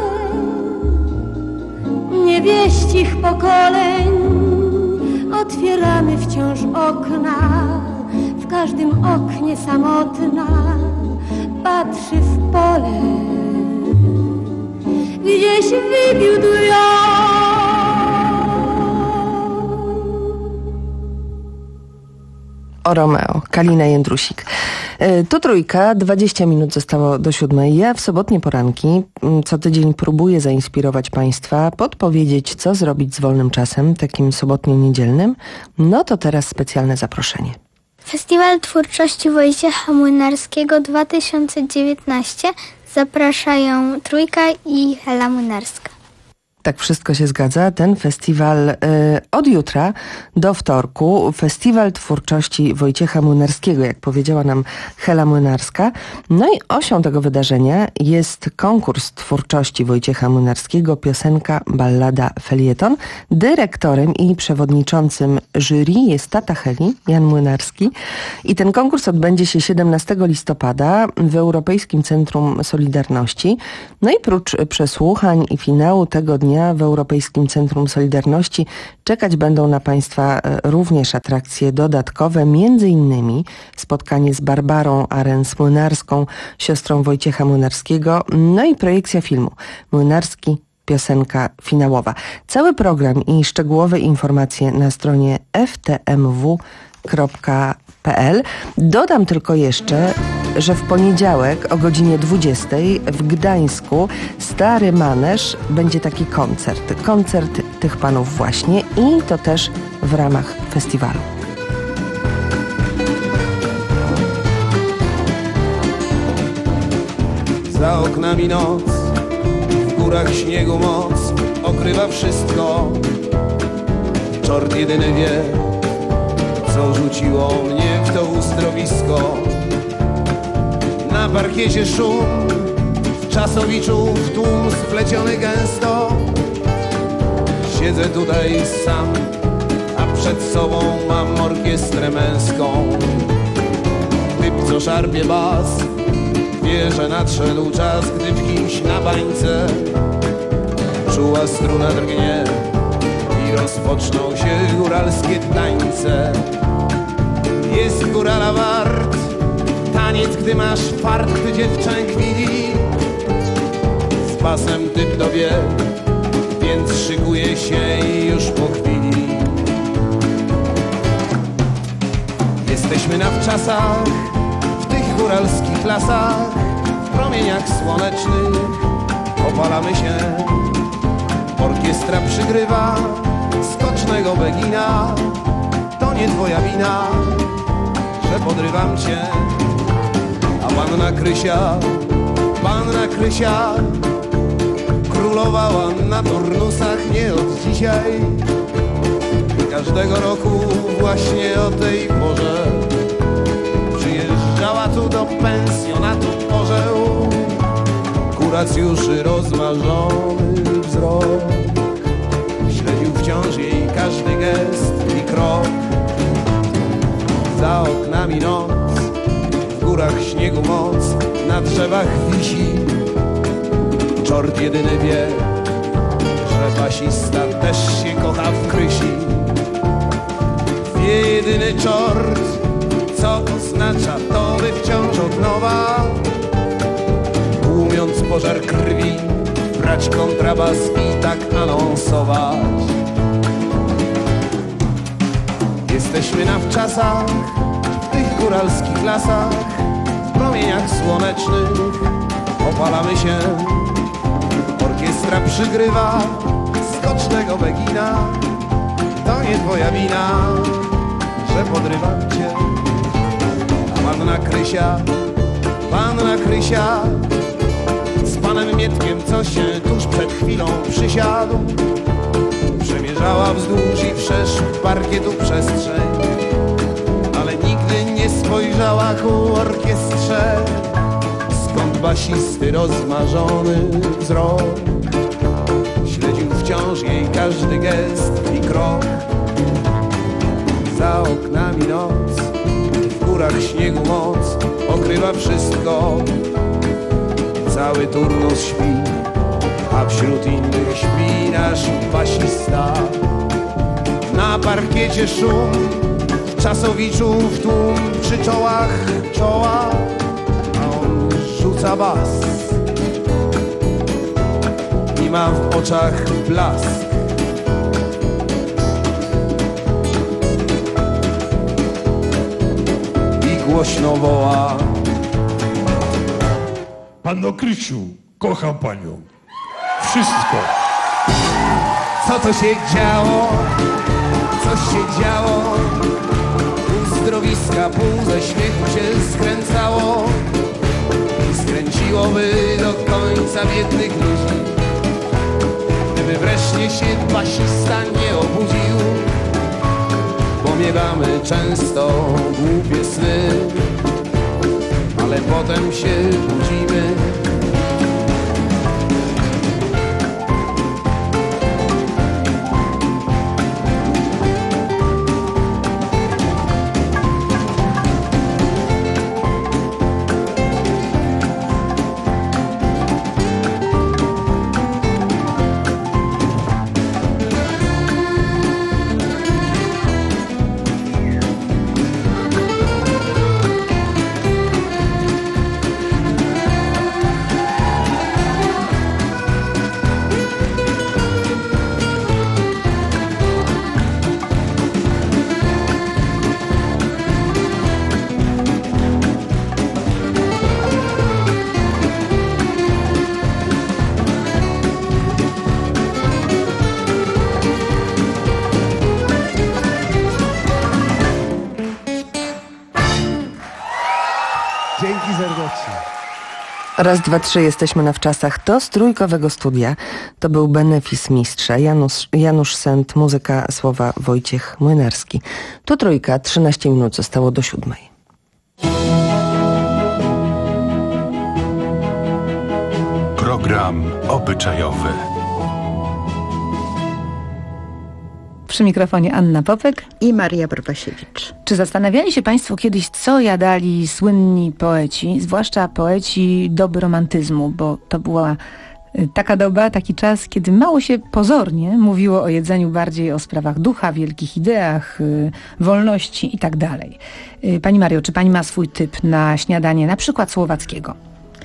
Speaker 20: niewieścich pokoleń. Otwieramy wciąż okna, w każdym oknie samotna patrzy w pole, gdzieś wybił
Speaker 15: O Romeo, Kalina Jędrusik. Tu Trójka, dwadzieścia minut zostało do siódmej. Ja w sobotnie poranki co tydzień próbuję zainspirować Państwa, podpowiedzieć, co zrobić z wolnym czasem, takim sobotnio-niedzielnym. No to teraz specjalne zaproszenie.
Speaker 21: Festiwal Twórczości Wojciecha Młynarskiego dwa tysiące dziewiętnaście. Zapraszają Trójka i Hela Młynarska.
Speaker 15: Tak, wszystko się zgadza. Ten festiwal y, od jutra do wtorku. Festiwal Twórczości Wojciecha Młynarskiego, jak powiedziała nam Hela Młynarska. No i osią tego wydarzenia jest konkurs twórczości Wojciecha Młynarskiego, piosenka, ballada, felieton. Dyrektorem i przewodniczącym jury jest tata Heli, Jan Młynarski. I ten konkurs odbędzie się siedemnastego listopada w Europejskim Centrum Solidarności. No i prócz przesłuchań i finału tego dnia w Europejskim Centrum Solidarności czekać będą na Państwa również atrakcje dodatkowe, między innymi spotkanie z Barbarą Arens-Młynarską, siostrą Wojciecha Młynarskiego, no i projekcja filmu Młynarski, piosenka finałowa. Cały program i szczegółowe informacje na stronie f t m w kropka p l. Dodam tylko jeszcze, że w poniedziałek o godzinie dwudziestej w Gdańsku Stary Manesz będzie taki koncert. Koncert tych panów właśnie i to też w ramach festiwalu.
Speaker 22: Za oknami noc, w górach śniegu moc okrywa wszystko. Czort jedyny wie, co rzuciło mnie w to uzdrowisko. Na parkiecie szum, w czasowiczu w tłum spleciony gęsto. Siedzę tutaj sam, a przed sobą mam orkiestrę męską. Typ, co szarpie bas, wie, że nadszedł czas, gdy w kimś na bańce czuła struna drgnie i rozpoczną się góralskie tańce. Jest górala wart taniec, gdy masz fart, gdy dziewczę chwili z pasem typ dowie, więc szykuje się i już po chwili. Jesteśmy na wczasach, w tych góralskich lasach, w promieniach słonecznych opalamy się. Orkiestra przygrywa skocznego begina, to nie twoja wina, że podrywam cię. A panna Krysia, panna Krysia królowała na turnusach nie od dzisiaj. Każdego roku właśnie o tej porze przyjeżdżała tu do pensjonatu orzeł. Kuracjuszy rozmarzony wzrok śledził wciąż jej każdy gest i krok. Za oknami noc, w górach śniegu moc, na drzewach wisi. Czort jedyny wie, że basista też się kocha w Krysi. Wie jedyny czort, co oznacza to, by wciąż od nowa, tłumiąc pożar krwi, brać kontrabas i tak anonsować. Jesteśmy na wczasach, w tych góralskich lasach, w promieniach słonecznych opalamy się. Orkiestra przygrywa skocznego begina, to nie twoja wina, że podrywam cię. A panna Krysia, panna Krysia z panem Mietkiem, co się tuż przed chwilą przysiadł, przemierzała wzdłuż i wszerz parkietu przestrzeń, ale nigdy nie spojrzała ku orkiestrze, skąd basisty rozmarzony wzrok śledził wciąż jej każdy gest i krok. Za oknami noc, w górach śniegu moc okrywa wszystko. Cały turnus śpi, a wśród innych śpi nasz basista. Na parkiecie szum, czasowiczów tłum, przy czołach czoła, a on rzuca bas i ma w oczach blask. Głośno woła:
Speaker 5: Panno Krysiu, kocham panią. Wszystko.
Speaker 22: Co to się działo? Co się działo? Pół zdrowiska, pół ze śmiechu się skręcało i skręciłoby do końca biednych ludzi, gdyby wreszcie się basista nie obudził. Bo miewamy często głupie sny, ale potem się budzimy. Dzięki serdecznie.
Speaker 15: Raz, dwa, trzy, jesteśmy na wczasach. To z trójkowego studia. To był benefis mistrza. Janusz, Janusz Sent, muzyka, słowa Wojciech Młynarski. Tu trójka, trzynaście minut zostało do siódmej.
Speaker 1: Program obyczajowy.
Speaker 6: Przy mikrofonie Anna Popek
Speaker 7: i Maria Barbasiewicz.
Speaker 6: Czy zastanawiali się Państwo kiedyś, co jadali słynni poeci, zwłaszcza poeci doby romantyzmu, bo to była taka doba, taki czas, kiedy mało się pozornie mówiło o jedzeniu, bardziej o sprawach ducha, wielkich ideach, wolności i tak dalej. Pani Mario, czy Pani ma swój typ na śniadanie, na przykład Słowackiego?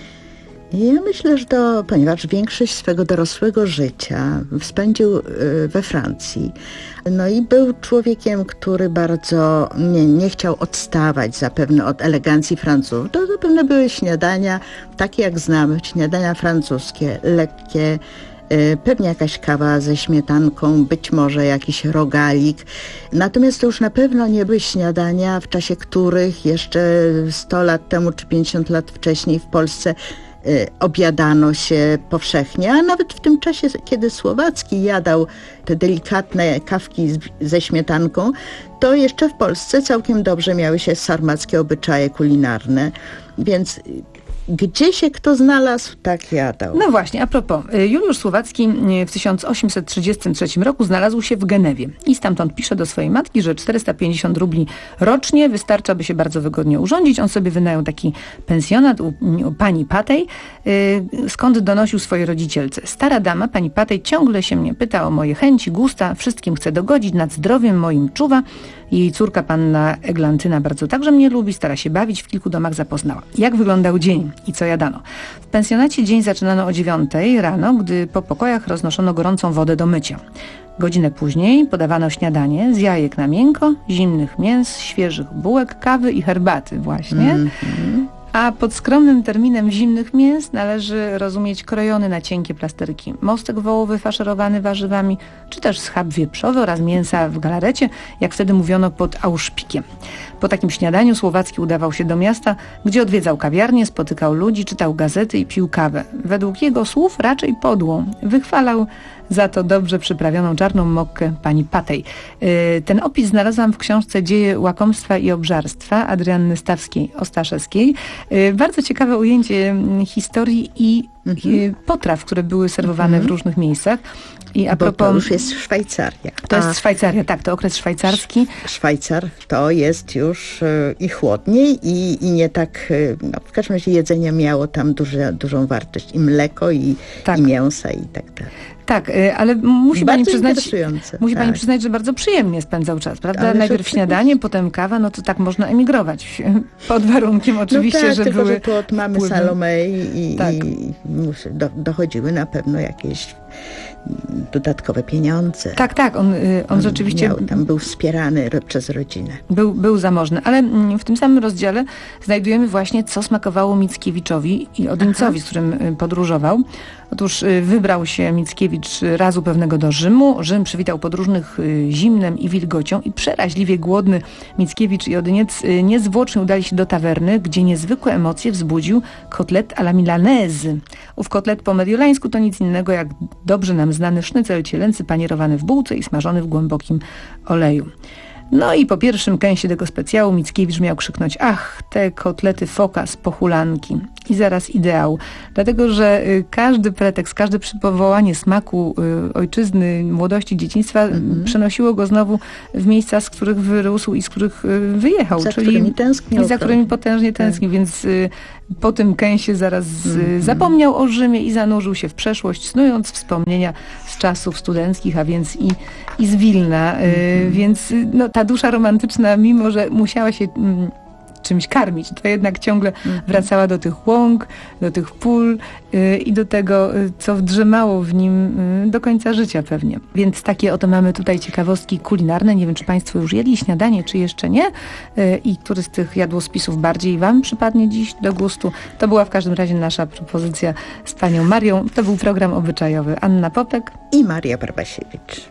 Speaker 7: Ja myślę, że to, ponieważ większość swego dorosłego życia spędził we Francji, no i był człowiekiem, który bardzo nie, nie chciał odstawać zapewne od elegancji Francuzów. To zapewne były śniadania, takie jak znamy, śniadania francuskie, lekkie, pewnie jakaś kawa ze śmietanką, być może jakiś rogalik. Natomiast to już na pewno nie były śniadania, w czasie których jeszcze sto lat temu czy pięćdziesiąt lat wcześniej w Polsce obiadano się powszechnie, a nawet w tym czasie, kiedy Słowacki jadał te delikatne kawki z, ze śmietanką, to jeszcze w Polsce całkiem dobrze miały się sarmackie obyczaje kulinarne, więc gdzie się kto znalazł, tak jadał.
Speaker 6: No właśnie, a propos, Juliusz Słowacki w tysiąc osiemset trzydziestym trzecim roku znalazł się w Genewie i stamtąd pisze do swojej matki, że czterysta pięćdziesiąt rubli rocznie wystarcza, by się bardzo wygodnie urządzić. On sobie wynajął taki pensjonat u, u pani Patej, skąd donosił swojej rodzicielce. Stara dama, pani Patej, ciągle się mnie pyta o moje chęci, gusta, wszystkim chce dogodzić, nad zdrowiem moim czuwa. Jej córka, panna Eglantyna, bardzo także mnie lubi, stara się bawić, w kilku domach zapoznała. Jak wyglądał dzień i co jadano? W pensjonacie dzień zaczynano o dziewiątej rano, gdy po pokojach roznoszono gorącą wodę do mycia. Godzinę później podawano śniadanie z jajek na miękko, zimnych mięs, świeżych bułek, kawy i herbaty właśnie. Mm-hmm. A pod skromnym terminem zimnych mięs należy rozumieć krojony na cienkie plasterki mostek wołowy faszerowany warzywami, czy też schab wieprzowy oraz mięsa w galarecie, jak wtedy mówiono pod auszpikiem. Po takim śniadaniu Słowacki udawał się do miasta, gdzie odwiedzał kawiarnię, spotykał ludzi, czytał gazety i pił kawę. Według jego słów raczej podłą. Wychwalał za to dobrze przyprawioną czarną mokkę pani Patej. Ten opis znalazłam w książce Dzieje łakomstwa i obżarstwa Adrianny Stawskiej-Ostaszewskiej. Bardzo ciekawe ujęcie historii i mhm. potraw, które były serwowane mhm. w różnych miejscach. I a
Speaker 7: Bo
Speaker 6: propos,
Speaker 7: to już jest Szwajcaria.
Speaker 6: To
Speaker 7: a
Speaker 6: jest Szwajcaria, tak, to okres szwajcarski.
Speaker 7: Szwajcar to jest już y, i chłodniej i, i nie tak, y, no w każdym razie jedzenie miało tam duże, dużą wartość. I mleko, i, tak. i mięsa i tak dalej.
Speaker 6: Tak, ale musi
Speaker 7: Bardzo
Speaker 6: pani przyznać, musi
Speaker 7: tak.
Speaker 6: pani przyznać, że bardzo przyjemnie spędzał czas, prawda?
Speaker 7: Ale
Speaker 6: Najpierw
Speaker 7: oczywiście.
Speaker 6: śniadanie, potem kawa, no to tak można emigrować. Pod warunkiem oczywiście,
Speaker 7: no tak,
Speaker 6: że
Speaker 7: tylko,
Speaker 6: były
Speaker 7: że tu od mamy
Speaker 6: wpływy.
Speaker 7: Salomei i,
Speaker 6: Tak.
Speaker 7: i do, dochodziły na pewno jakieś dodatkowe pieniądze.
Speaker 6: Tak, tak, on, on, on rzeczywiście
Speaker 7: miał, tam był wspierany przez rodzinę.
Speaker 6: Był, był zamożny, ale w tym samym rozdziale znajdujemy właśnie, co smakowało Mickiewiczowi i Odyńcowi, Aha. z którym podróżował. Otóż wybrał się Mickiewicz razu pewnego do Rzymu. Rzym przywitał podróżnych zimnem i wilgocią i przeraźliwie głodny Mickiewicz i Odyniec niezwłocznie udali się do tawerny, gdzie niezwykłe emocje wzbudził kotlet à la milanese. Ów kotlet po mediolańsku to nic innego jak dobrze nam znany sznycel cielęcy panierowany w bułce i smażony w głębokim oleju. No i po pierwszym kęsie tego specjału Mickiewicz miał krzyknąć: ach, te kotlety foka z pochulanki. I zaraz ideał. Dlatego, że każdy pretekst, każde przywołanie smaku ojczyzny, młodości, dzieciństwa mm-hmm. przenosiło go znowu w miejsca, z których wyrósł i z których wyjechał.
Speaker 7: Za
Speaker 6: czyli
Speaker 7: którymi tęsknił.
Speaker 6: I za którymi potężnie tęsknił, tak. Więc po tym kęsie zaraz mm-hmm. zapomniał o Rzymie i zanurzył się w przeszłość, snując wspomnienia z czasów studenckich, a więc i, i z Wilna. Mm-hmm. Więc no, ta dusza romantyczna, mimo że musiała się mm, czymś karmić, to jednak ciągle mm-hmm. wracała do tych łąk, do tych pól yy, i do tego, yy, co wdrzemało w nim yy, do końca życia pewnie. Więc takie oto mamy tutaj ciekawostki kulinarne. Nie wiem, czy Państwo już jedli śniadanie, czy jeszcze nie. Yy, I który z tych jadłospisów bardziej Wam przypadnie dziś do gustu. To była w każdym razie nasza propozycja z Panią Marią. To był program obyczajowy. Anna Popek
Speaker 7: i Maria Barbasiewicz.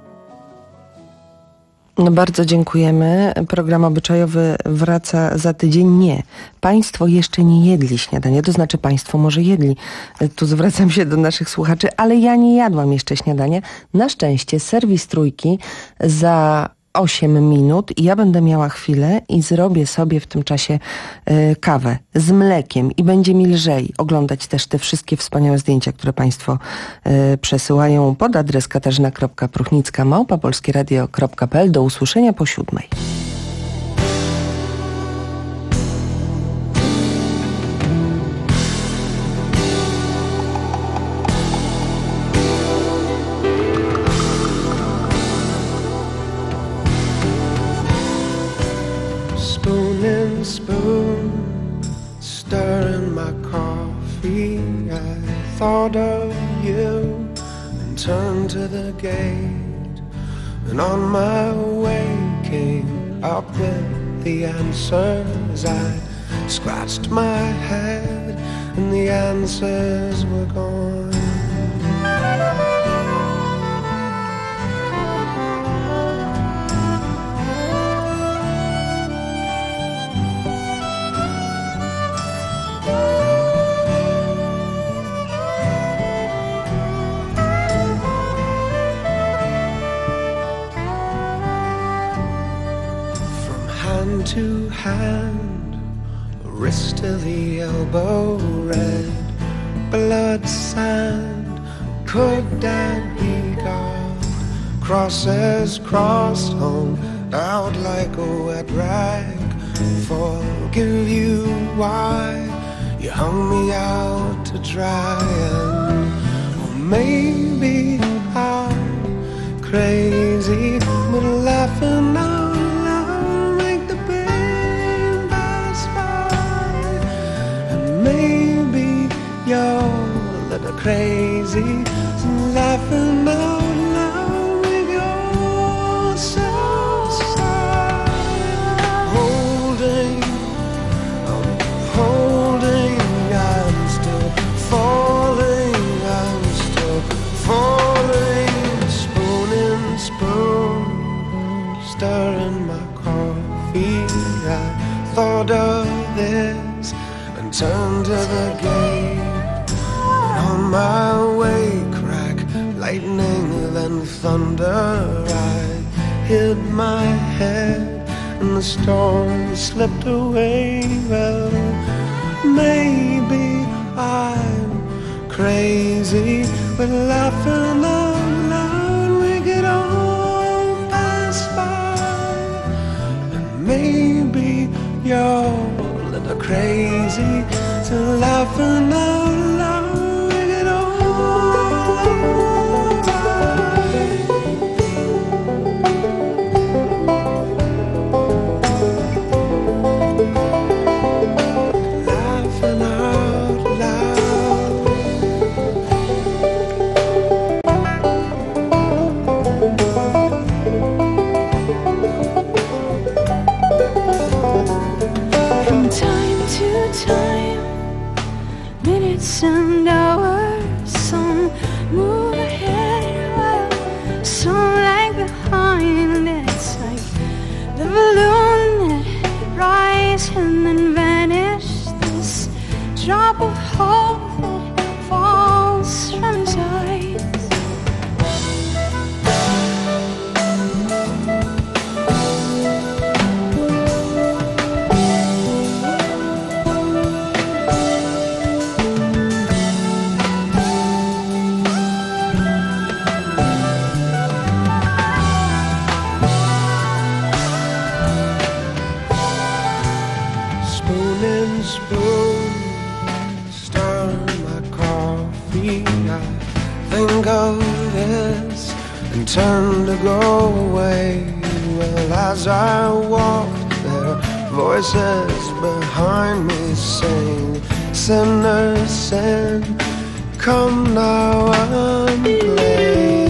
Speaker 15: No bardzo dziękujemy. Program obyczajowy wraca za tydzień. Nie. Państwo jeszcze nie jedli śniadania. To znaczy Państwo może jedli. Tu zwracam się do naszych słuchaczy, ale ja nie jadłam jeszcze śniadania. Na szczęście serwis Trójki za osiem minut i ja będę miała chwilę i zrobię sobie w tym czasie y, kawę z mlekiem i będzie mi lżej oglądać też te wszystkie wspaniałe zdjęcia, które Państwo y, przesyłają pod adres katarzyna kropka pruchnicka małpa polskieradio kropka p l. Do usłyszenia po siódmej.
Speaker 8: Spoon, stirring my coffee, I thought of you and turned to the gate, and on my way came up with the answers. I scratched my head and the answers were gone. To hand, wrist to the elbow, red blood sand, could that be God? Crosses crossed home out like a wet rag. Forgive you why you hung me out to dry, and oh, maybe I'm crazy, but laughing out. You're a little crazy, so laughing out loud with your so sad. Holding, I'm holding, I'm still falling, I'm still falling. Spoon in spoon, stirring my coffee. I thought of this and turned to the gate. On my way, crack, lightning, then thunder. I hid my head and the storm slipped away. Well, maybe I'm crazy, but laughing out loud we could all pass by. And maybe you're a little crazy, so laughing out loud.
Speaker 19: And hours, some move ahead while some lag behind. It's like the balloon that rises and then vanishes. This drop of hope that falls from his eyes.
Speaker 8: Turned to go away. Well, as I walked, there voices behind me saying, "Sinner, sin, come now and play."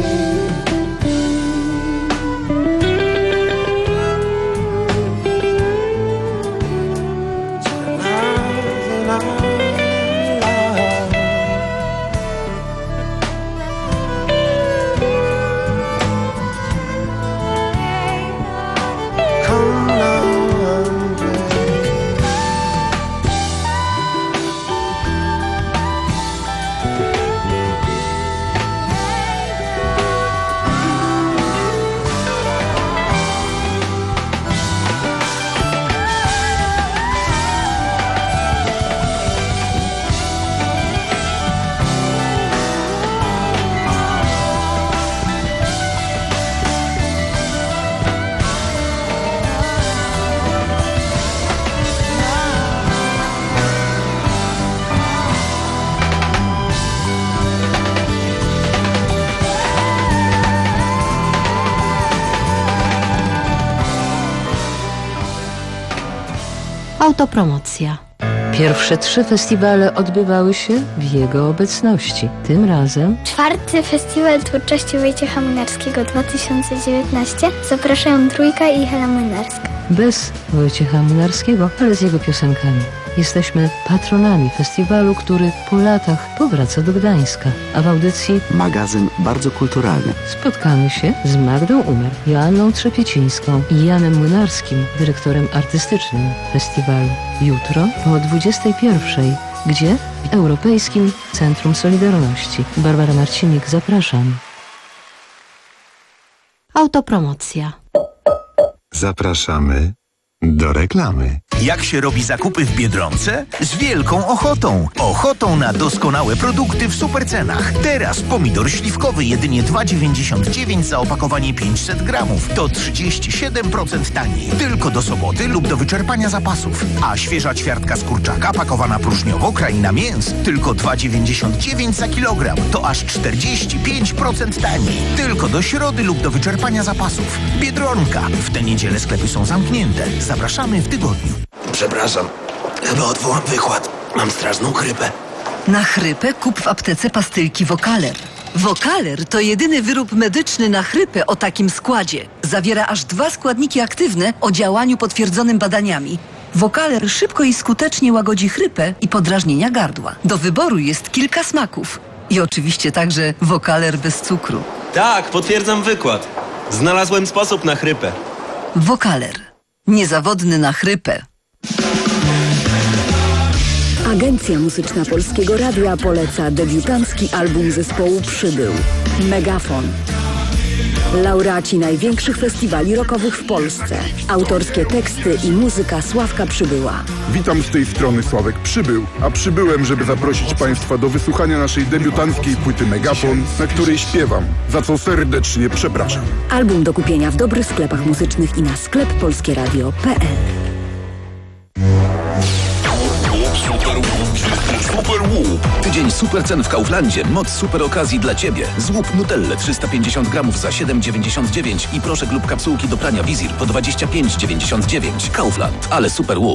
Speaker 9: Autopromocja.
Speaker 10: Pierwsze trzy festiwale odbywały się w jego obecności. Tym razem
Speaker 21: Czwarty Festiwal Twórczości Wojciecha Młynarskiego dwa tysiące dziewiętnaście zapraszają Trójka i Hela Młynarska.
Speaker 10: bez Wojciecha Młynarskiego, ale z jego piosenkami. Jesteśmy patronami festiwalu, który po latach powraca do Gdańska, a w audycji
Speaker 23: magazyn bardzo kulturalny.
Speaker 10: spotkamy się z Magdą Umer, Joanną Trzepiecińską i Janem Młynarskim, dyrektorem artystycznym festiwalu. Jutro o dwudziestej pierwszej. Gdzie? W Europejskim Centrum Solidarności. Barbara Marcinik, zapraszam.
Speaker 9: Autopromocja.
Speaker 23: Zapraszamy do reklamy.
Speaker 24: Jak się robi zakupy w Biedronce? Z wielką ochotą. Ochotą na doskonałe produkty w supercenach. Teraz pomidor śliwkowy jedynie dwa dziewięćdziesiąt dziewięć za opakowanie pięćset gramów. To trzydzieści siedem procent taniej. Tylko do soboty lub do wyczerpania zapasów. A świeża ćwiartka z kurczaka pakowana próżniowo kraina mięs. Tylko dwa dziewięćdziesiąt dziewięć za kilogram. To aż czterdzieści pięć procent taniej. Tylko do środy lub do wyczerpania zapasów. Biedronka. W tę niedzielę sklepy są zamknięte. Zapraszamy w tygodniu.
Speaker 25: Przepraszam, chyba odwołam wykład. Mam straszną chrypę.
Speaker 26: Na chrypę kup w aptece pastylki Wokaler. Wokaler to jedyny wyrób medyczny na chrypę o takim składzie. Zawiera aż dwa składniki aktywne o działaniu potwierdzonym badaniami. Wokaler szybko i skutecznie łagodzi chrypę i podrażnienia gardła. Do wyboru jest kilka smaków. I oczywiście także Wokaler bez cukru.
Speaker 27: Tak, potwierdzam wykład. Znalazłem sposób na chrypę.
Speaker 26: Wokaler. Niezawodny na chrypę.
Speaker 28: Agencja Muzyczna Polskiego Radia poleca debiutancki album zespołu Przybył. Megafon. Laureaci największych festiwali rockowych w Polsce. Autorskie teksty i muzyka Sławka Przybyła.
Speaker 29: Witam z tej strony Sławek Przybył, a przybyłem, żeby zaprosić Państwa do wysłuchania naszej debiutanckiej płyty Megafon, na której śpiewam, za co serdecznie przepraszam.
Speaker 28: Album do kupienia w dobrych sklepach muzycznych i na sklep polskieradio kropka p l.
Speaker 30: Super Łup. Tydzień super cen w Kauflandzie. Moc super okazji dla Ciebie. Złup Nutelle trzysta pięćdziesiąt gramów za siedem dziewięćdziesiąt dziewięć i proszek lub kapsułki do prania Wizir po dwadzieścia pięć dziewięćdziesiąt dziewięć. Kaufland. Ale super łup.